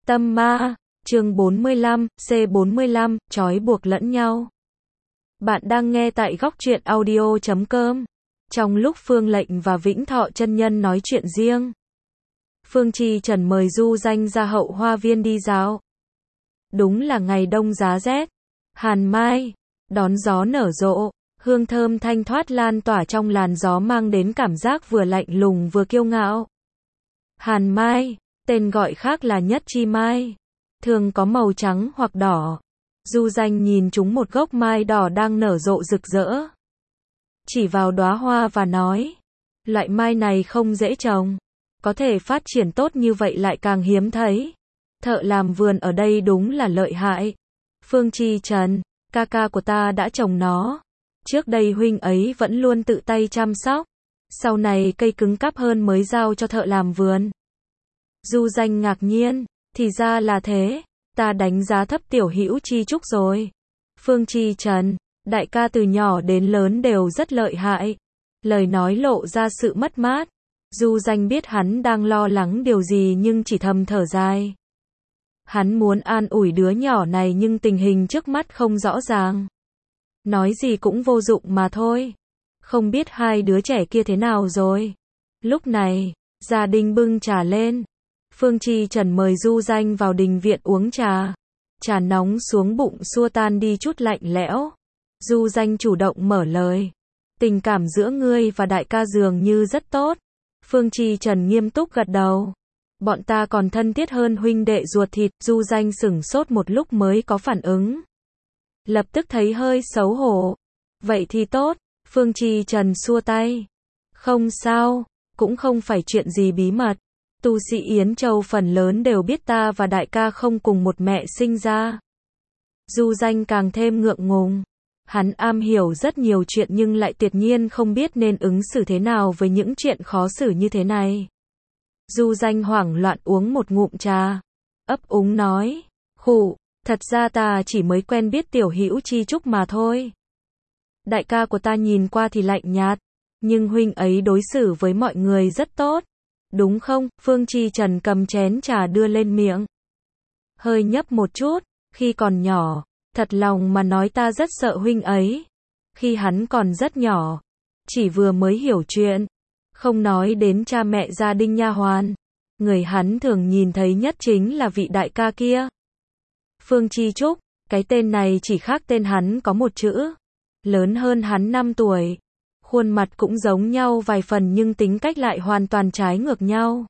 Tâm ma, chương 45, C45, trói buộc lẫn nhau. Bạn đang nghe tại góc truyện audio.com. Trong lúc Phương Lệnh và Vĩnh Thọ chân nhân nói chuyện riêng, Phương Chi Trần mời Du Danh ra hậu hoa viên đi dạo. Đúng là ngày đông giá rét, hàn mai, đón gió nở rộ, hương thơm thanh thoát lan tỏa trong làn gió mang đến cảm giác vừa lạnh lùng vừa kiêu ngạo. Hàn mai, tên gọi khác là nhất chi mai, thường có màu trắng hoặc đỏ. Du Danh nhìn chúng một gốc mai đỏ đang nở rộ rực rỡ, chỉ vào đóa hoa và nói, loại mai này không dễ trồng, có thể phát triển tốt như vậy lại càng hiếm thấy. Thợ làm vườn ở đây đúng là lợi hại. Phương Chi Trần, ca ca của ta đã trồng nó. Trước đây huynh ấy vẫn luôn tự tay chăm sóc. Sau này cây cứng cáp hơn mới giao cho thợ làm vườn. Du Danh ngạc nhiên, thì ra là thế, ta đánh giá thấp Tiểu Hữu Chi Trúc rồi. Phương Chi Trần, đại ca từ nhỏ đến lớn đều rất lợi hại. Lời nói lộ ra sự mất mát. Du Danh biết hắn đang lo lắng điều gì nhưng chỉ thầm thở dài. Hắn muốn an ủi đứa nhỏ này nhưng tình hình trước mắt không rõ ràng. Nói gì cũng vô dụng mà thôi. Không biết hai đứa trẻ kia thế nào rồi. Lúc này, gia đình bưng trà lên. Phương Chi Trần mời Du Danh vào đình viện uống trà. Trà nóng xuống bụng xua tan đi chút lạnh lẽo. Du Danh chủ động mở lời. Tình cảm giữa ngươi và đại ca dường như rất tốt. Phương Chi Trần nghiêm túc gật đầu. Bọn ta còn thân thiết hơn huynh đệ ruột thịt. Du Danh sửng sốt một lúc mới có phản ứng. Lập tức thấy hơi xấu hổ. Vậy thì tốt. Phương Chi Trần xua tay. Không sao, cũng không phải chuyện gì bí mật. Tu sĩ Yến Châu phần lớn đều biết ta và đại ca không cùng một mẹ sinh ra. Du Danh càng thêm ngượng ngùng. Hắn am hiểu rất nhiều chuyện nhưng lại tuyệt nhiên không biết nên ứng xử thế nào với những chuyện khó xử như thế này. Du Danh hoảng loạn uống một ngụm trà. Ấp úng nói, khụ, thật ra ta chỉ mới quen biết Tiểu Hữu Chi Trúc mà thôi. Đại ca của ta nhìn qua thì lạnh nhạt, nhưng huynh ấy đối xử với mọi người rất tốt. Đúng không? Phương Chi Trần cầm chén trà đưa lên miệng. Hơi nhấp một chút, khi còn nhỏ, thật lòng mà nói ta rất sợ huynh ấy. Khi hắn còn rất nhỏ, chỉ vừa mới hiểu chuyện, không nói đến cha mẹ gia đình nha hoàn, người hắn thường nhìn thấy nhất chính là vị đại ca kia. Phương Chi Trúc, cái tên này chỉ khác tên hắn có một chữ. Lớn hơn hắn 5 tuổi. Khuôn mặt cũng giống nhau vài phần nhưng tính cách lại hoàn toàn trái ngược nhau.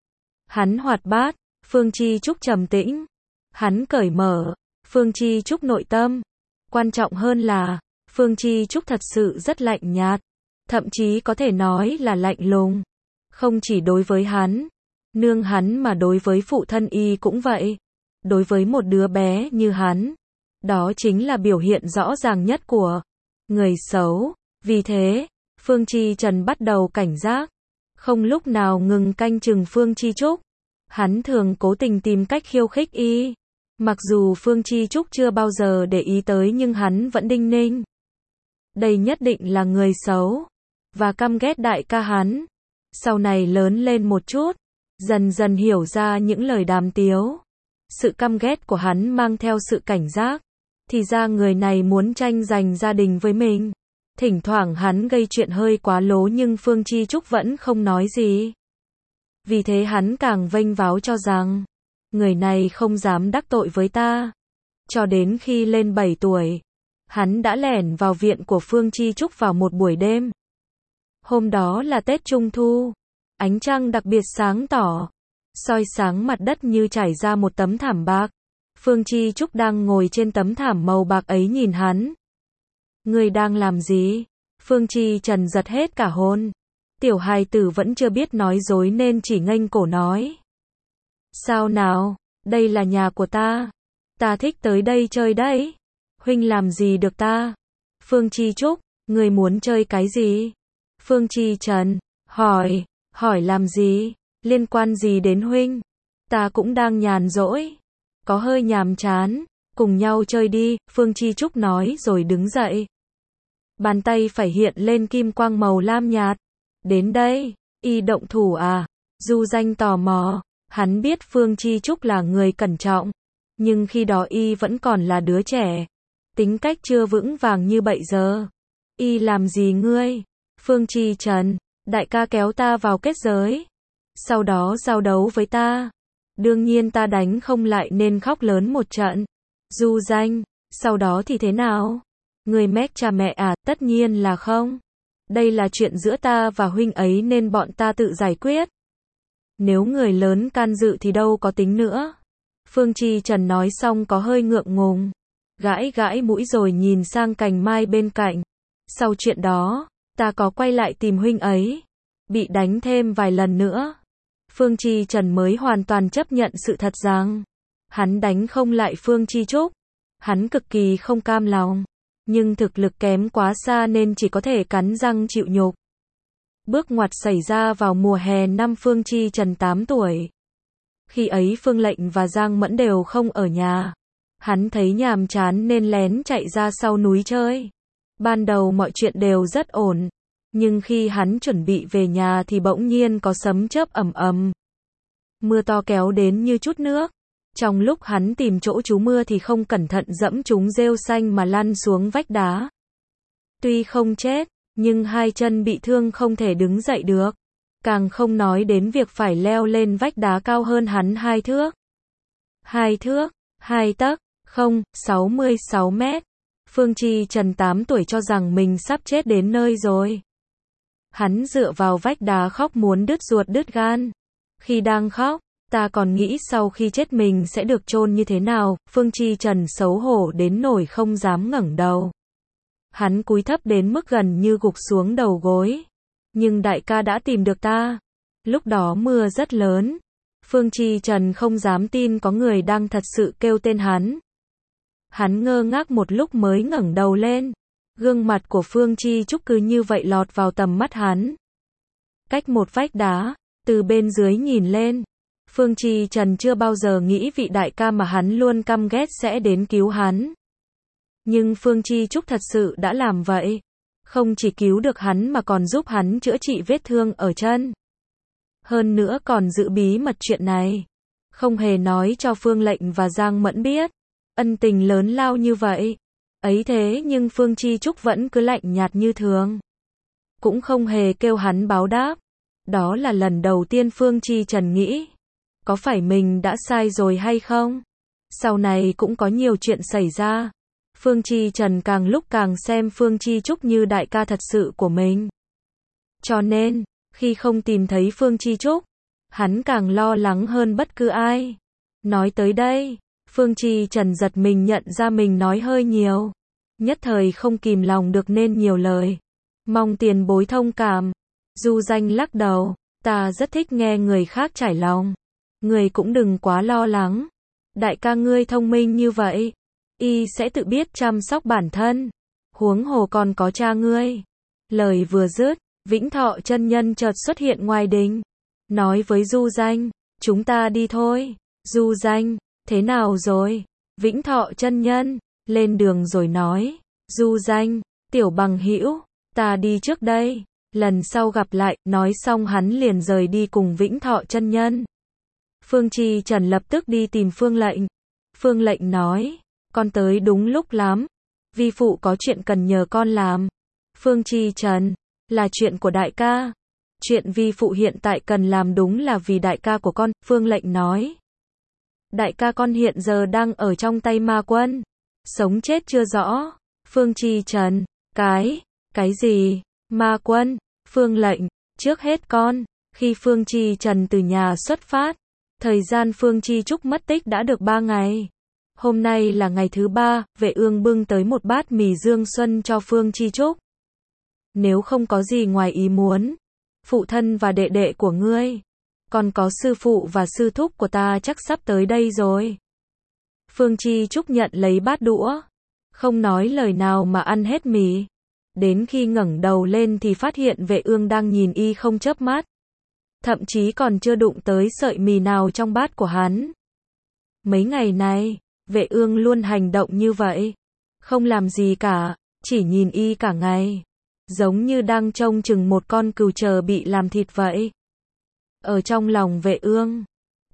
Hắn hoạt bát, Phương Chi Trúc trầm tĩnh. Hắn cởi mở, Phương Chi Trúc nội tâm. Quan trọng hơn là, Phương Chi Trúc thật sự rất lạnh nhạt. Thậm chí có thể nói là lạnh lùng. Không chỉ đối với hắn, nương hắn mà đối với phụ thân y cũng vậy. Đối với một đứa bé như hắn, đó chính là biểu hiện rõ ràng nhất của người xấu. Vì thế, Phương Chi Trần bắt đầu cảnh giác, không lúc nào ngừng canh chừng Phương Chi Trúc. Hắn thường cố tình tìm cách khiêu khích y. Mặc dù Phương Chi Trúc chưa bao giờ để ý tới nhưng hắn vẫn đinh ninh. Đây nhất định là người xấu, và căm ghét đại ca hắn. Sau này lớn lên một chút, dần dần hiểu ra những lời đàm tiếu. Sự căm ghét của hắn mang theo sự cảnh giác. Thì ra người này muốn tranh giành gia đình với mình. Thỉnh thoảng hắn gây chuyện hơi quá lố nhưng Phương Chi Trúc vẫn không nói gì. Vì thế hắn càng vênh váo cho rằng, người này không dám đắc tội với ta. Cho đến khi lên 7 tuổi, hắn đã lẻn vào viện của Phương Chi Trúc vào một buổi đêm. Hôm đó là Tết Trung Thu, ánh trăng đặc biệt sáng tỏ, soi sáng mặt đất như trải ra một tấm thảm bạc. Phương Chi Trúc đang ngồi trên tấm thảm màu bạc ấy nhìn hắn. Ngươi đang làm gì? Phương Chi Trần giật hết cả hồn. Tiểu hài tử vẫn chưa biết nói dối nên chỉ nghênh cổ nói. Sao nào? Đây là nhà của ta. Ta thích tới đây chơi đấy. Huynh làm gì được ta? Phương Chi Trúc, ngươi muốn chơi cái gì? Phương Chi Trần, hỏi làm gì? Liên quan gì đến huynh? Ta cũng đang nhàn rỗi. Có hơi nhàm chán. Cùng nhau chơi đi, Phương Chi Trúc nói rồi đứng dậy. Bàn tay phải hiện lên kim quang màu lam nhạt. Đến đây, y động thủ à? Du Danh tò mò. Hắn biết Phương Chi Trúc là người cẩn trọng, nhưng khi đó y vẫn còn là đứa trẻ, tính cách chưa vững vàng như bây giờ. Y làm gì ngươi? Phương Chi Trần, đại ca kéo ta vào kết giới, sau đó giao đấu với ta. Đương nhiên ta đánh không lại nên khóc lớn một trận. Du Danh, sau đó thì thế nào? Người mét cha mẹ à? Tất nhiên là không. Đây là chuyện giữa ta và huynh ấy nên bọn ta tự giải quyết. Nếu người lớn can dự thì đâu có tính nữa. Phương Chi Trần nói xong có hơi ngượng ngùng, gãi gãi mũi rồi nhìn sang cành mai bên cạnh. Sau chuyện đó, ta có quay lại tìm huynh ấy, bị đánh thêm vài lần nữa. Phương Chi Trần mới hoàn toàn chấp nhận sự thật rằng hắn đánh không lại Phương Chi Trúc. Hắn cực kỳ không cam lòng, nhưng thực lực kém quá xa nên chỉ có thể cắn răng chịu nhục. Bước ngoặt xảy ra vào mùa hè năm Phương Chi Trần 8 tuổi. Khi ấy Phương Lệnh và Giang Mẫn đều không ở nhà. Hắn thấy nhàm chán nên lén chạy ra sau núi chơi. Ban đầu mọi chuyện đều rất ổn, nhưng khi hắn chuẩn bị về nhà thì bỗng nhiên có sấm chớp ầm ầm. Mưa to kéo đến như chút nước. Trong lúc hắn tìm chỗ trú mưa thì không cẩn thận dẫm trúng rêu xanh mà lăn xuống vách đá. Tuy không chết, nhưng hai chân bị thương không thể đứng dậy được. Càng không nói đến việc phải leo lên vách đá cao hơn hắn 2 thước. 2 thước, 2 tấc, 66 mét. Phương Chi Trần 8 tuổi cho rằng mình sắp chết đến nơi rồi. Hắn dựa vào vách đá khóc muốn đứt ruột đứt gan. Khi đang khóc, ta còn nghĩ sau khi chết mình sẽ được chôn như thế nào. Phương Chi Trần xấu hổ đến nỗi không dám ngẩng đầu. Hắn cúi thấp đến mức gần như gục xuống đầu gối. Nhưng đại ca đã tìm được ta. Lúc đó mưa rất lớn. Phương Chi Trần không dám tin có người đang thật sự kêu tên hắn. Hắn ngơ ngác một lúc mới ngẩng đầu lên. Gương mặt của Phương Chi Trúc cứ như vậy lọt vào tầm mắt hắn. Cách một vách đá, từ bên dưới nhìn lên, Phương Chi Trần chưa bao giờ nghĩ vị đại ca mà hắn luôn căm ghét sẽ đến cứu hắn. Nhưng Phương Chi Trúc thật sự đã làm vậy. Không chỉ cứu được hắn mà còn giúp hắn chữa trị vết thương ở chân. Hơn nữa còn giữ bí mật chuyện này. Không hề nói cho Phương Lệnh và Giang Mẫn biết. Ân tình lớn lao như vậy. Ấy thế nhưng Phương Chi Trúc vẫn cứ lạnh nhạt như thường. Cũng không hề kêu hắn báo đáp. Đó là lần đầu tiên Phương Chi Trần nghĩ. Có phải mình đã sai rồi hay không? Sau này cũng có nhiều chuyện xảy ra. Phương Chi Trần càng lúc càng xem Phương Chi Trúc như đại ca thật sự của mình. Cho nên, khi không tìm thấy Phương Chi Trúc, hắn càng lo lắng hơn bất cứ ai. Nói tới đây, Phương Chi Trần giật mình nhận ra mình nói hơi nhiều. Nhất thời không kìm lòng được nên nhiều lời. Mong tiền bối thông cảm. Du Danh lắc đầu, ta rất thích nghe người khác trải lòng. Người cũng đừng quá lo lắng. Đại ca ngươi thông minh như vậy, y sẽ tự biết chăm sóc bản thân. Huống hồ còn có cha ngươi. Lời vừa dứt, Vĩnh Thọ chân nhân chợt xuất hiện ngoài đình. Nói với Du Danh, chúng ta đi thôi. Du Danh, thế nào rồi? Vĩnh Thọ chân nhân, lên đường rồi nói. Du Danh, tiểu bằng hữu, ta đi trước đây. Lần sau gặp lại, nói xong hắn liền rời đi cùng Vĩnh Thọ chân nhân. Phương Chi Trần lập tức đi tìm Phương Lệnh. Phương Lệnh nói, con tới đúng lúc lắm. Vi phụ có chuyện cần nhờ con làm. Phương Chi Trần, là chuyện của đại ca. Chuyện vi phụ hiện tại cần làm đúng là vì đại ca của con. Phương Lệnh nói, đại ca con hiện giờ đang ở trong tay ma quân. Sống chết chưa rõ. Phương Chi Trần, cái gì? Ma quân? Phương Lệnh, trước hết con, khi Phương Chi Trần từ nhà xuất phát, thời gian Phương Chi Trúc mất tích đã được 3 ngày. Hôm nay là ngày thứ 3, Vệ Ương bưng tới một bát mì Dương Xuân cho Phương Chi Trúc. Nếu không có gì ngoài ý muốn, phụ thân và đệ đệ của ngươi, còn có sư phụ và sư thúc của ta chắc sắp tới đây rồi. Phương Chi Trúc nhận lấy bát đũa, không nói lời nào mà ăn hết mì. Đến khi ngẩng đầu lên thì phát hiện Vệ Ương đang nhìn y không chớp mắt. Thậm chí còn chưa đụng tới sợi mì nào trong bát của hắn. Mấy ngày này, Vệ Ương luôn hành động như vậy. Không làm gì cả, chỉ nhìn y cả ngày. Giống như đang trông chừng một con cừu chờ bị làm thịt vậy. Ở trong lòng Vệ Ương,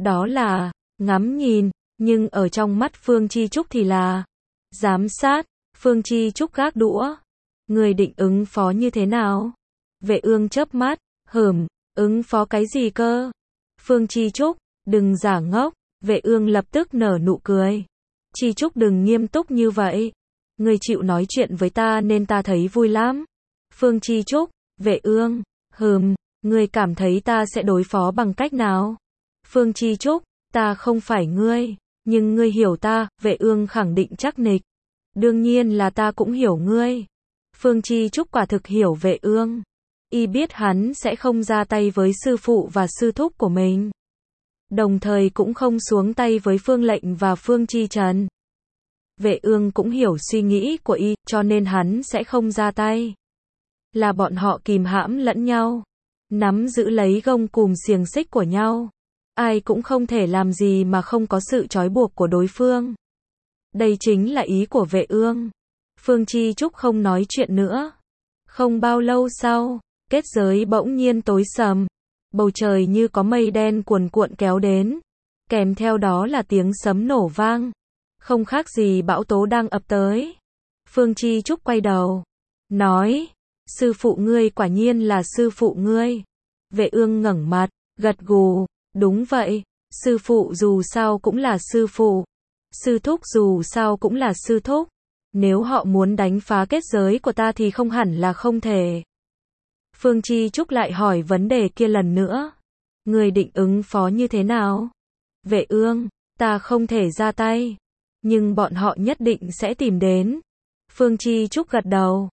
đó là ngắm nhìn, nhưng ở trong mắt Phương Chi Trúc thì là giám sát. Phương Chi Trúc gác đũa. Người định ứng phó như thế nào? Vệ Ương chớp mắt, ứng phó cái gì cơ? Phương Chi Trúc, đừng giả ngốc. Vệ Ương lập tức nở nụ cười. Chi Trúc đừng nghiêm túc như vậy. Người chịu nói chuyện với ta nên ta thấy vui lắm. Phương Chi Trúc, Vệ Ương, người cảm thấy ta sẽ đối phó bằng cách nào? Phương Chi Trúc, ta không phải ngươi, nhưng ngươi hiểu ta. Vệ Ương khẳng định chắc nịch. Đương nhiên là ta cũng hiểu ngươi. Phương Chi Trúc quả thực hiểu Vệ Ương. Y biết hắn sẽ không ra tay với sư phụ và sư thúc của mình. Đồng thời cũng không xuống tay với Phương Lệnh và Phương Chi Trần. Vệ Ương cũng hiểu suy nghĩ của Y, cho nên hắn sẽ không ra tay. Là bọn họ kìm hãm lẫn nhau, nắm giữ lấy gông cùm xiềng xích của nhau. Ai cũng không thể làm gì mà không có sự trói buộc của đối phương. Đây chính là ý của Vệ Ương. Phương Chi Trúc không nói chuyện nữa. Không bao lâu sau, kết giới bỗng nhiên tối sầm. Bầu trời như có mây đen cuồn cuộn kéo đến. Kèm theo đó là tiếng sấm nổ vang. Không khác gì bão tố đang ập tới. Phương Chi Trúc quay đầu, nói, sư phụ ngươi quả nhiên là sư phụ ngươi. Vệ Ương ngẩng mặt, gật gù, đúng vậy, sư phụ dù sao cũng là sư phụ. Sư thúc dù sao cũng là sư thúc. Nếu họ muốn đánh phá kết giới của ta thì không hẳn là không thể. Phương Chi Trúc lại hỏi vấn đề kia lần nữa. Người định ứng phó như thế nào? Vệ Ương, ta không thể ra tay. Nhưng bọn họ nhất định sẽ tìm đến. Phương Chi Trúc gật đầu.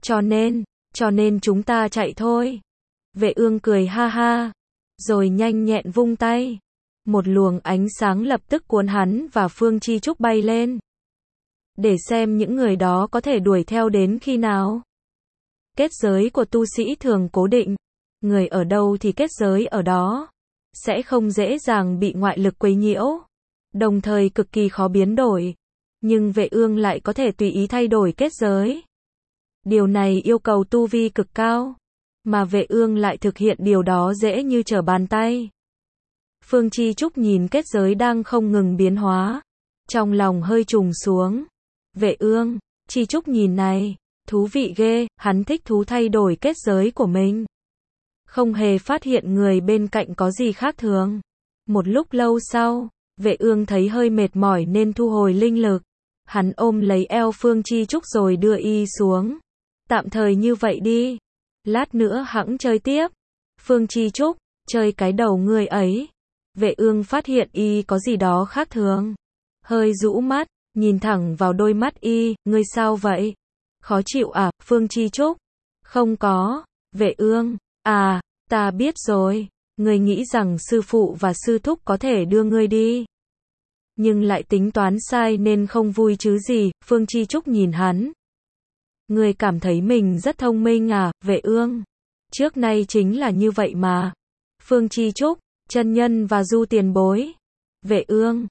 Cho nên chúng ta chạy thôi. Vệ Ương cười ha ha. Rồi nhanh nhẹn vung tay. Một luồng ánh sáng lập tức cuốn hắn và Phương Chi Trúc bay lên. Để xem những người đó có thể đuổi theo đến khi nào. Kết giới của tu sĩ thường cố định. Người ở đâu thì kết giới ở đó. Sẽ không dễ dàng bị ngoại lực quấy nhiễu. Đồng thời cực kỳ khó biến đổi. Nhưng Vệ Ương lại có thể tùy ý thay đổi kết giới. Điều này yêu cầu tu vi cực cao. Mà Vệ Ương lại thực hiện điều đó dễ như trở bàn tay. Phương Chi Trúc nhìn kết giới đang không ngừng biến hóa. Trong lòng hơi trùng xuống. Vệ Ương, Chi Trúc nhìn này, thú vị ghê, hắn thích thú thay đổi kết giới của mình. Không hề phát hiện người bên cạnh có gì khác thường. Một lúc lâu sau, Vệ Ương thấy hơi mệt mỏi nên thu hồi linh lực. Hắn ôm lấy eo Phương Chi Trúc rồi đưa y xuống. Tạm thời như vậy đi. Lát nữa hẵng chơi tiếp. Phương Chi Trúc, chơi cái đầu người ấy. Vệ Ương phát hiện y có gì đó khác thường. Hơi rũ mắt, nhìn thẳng vào đôi mắt y, ngươi sao vậy? Khó chịu à? Phương Chi Trúc. Không có. Vệ Ương, à, ta biết rồi. Ngươi nghĩ rằng sư phụ và sư thúc có thể đưa ngươi đi. Nhưng lại tính toán sai nên không vui chứ gì. Phương Chi Trúc nhìn hắn. Ngươi cảm thấy mình rất thông minh à? Vệ Ương. Trước nay chính là như vậy mà. Phương Chi Trúc, chân nhân và Du tiền bối. Vệ Ương,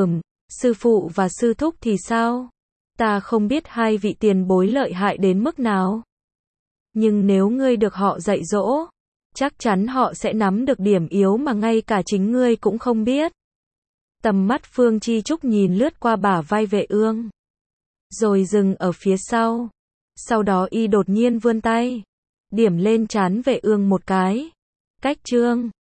sư phụ và sư thúc thì sao? Ta không biết hai vị tiền bối lợi hại đến mức nào. Nhưng nếu ngươi được họ dạy dỗ, chắc chắn họ sẽ nắm được điểm yếu mà ngay cả chính ngươi cũng không biết. Tầm mắt Phương Chi Trúc nhìn lướt qua bả vai Vệ Ương. Rồi dừng ở phía sau. Sau đó y đột nhiên vươn tay. Điểm lên trán Vệ Ương một cái. Cách chương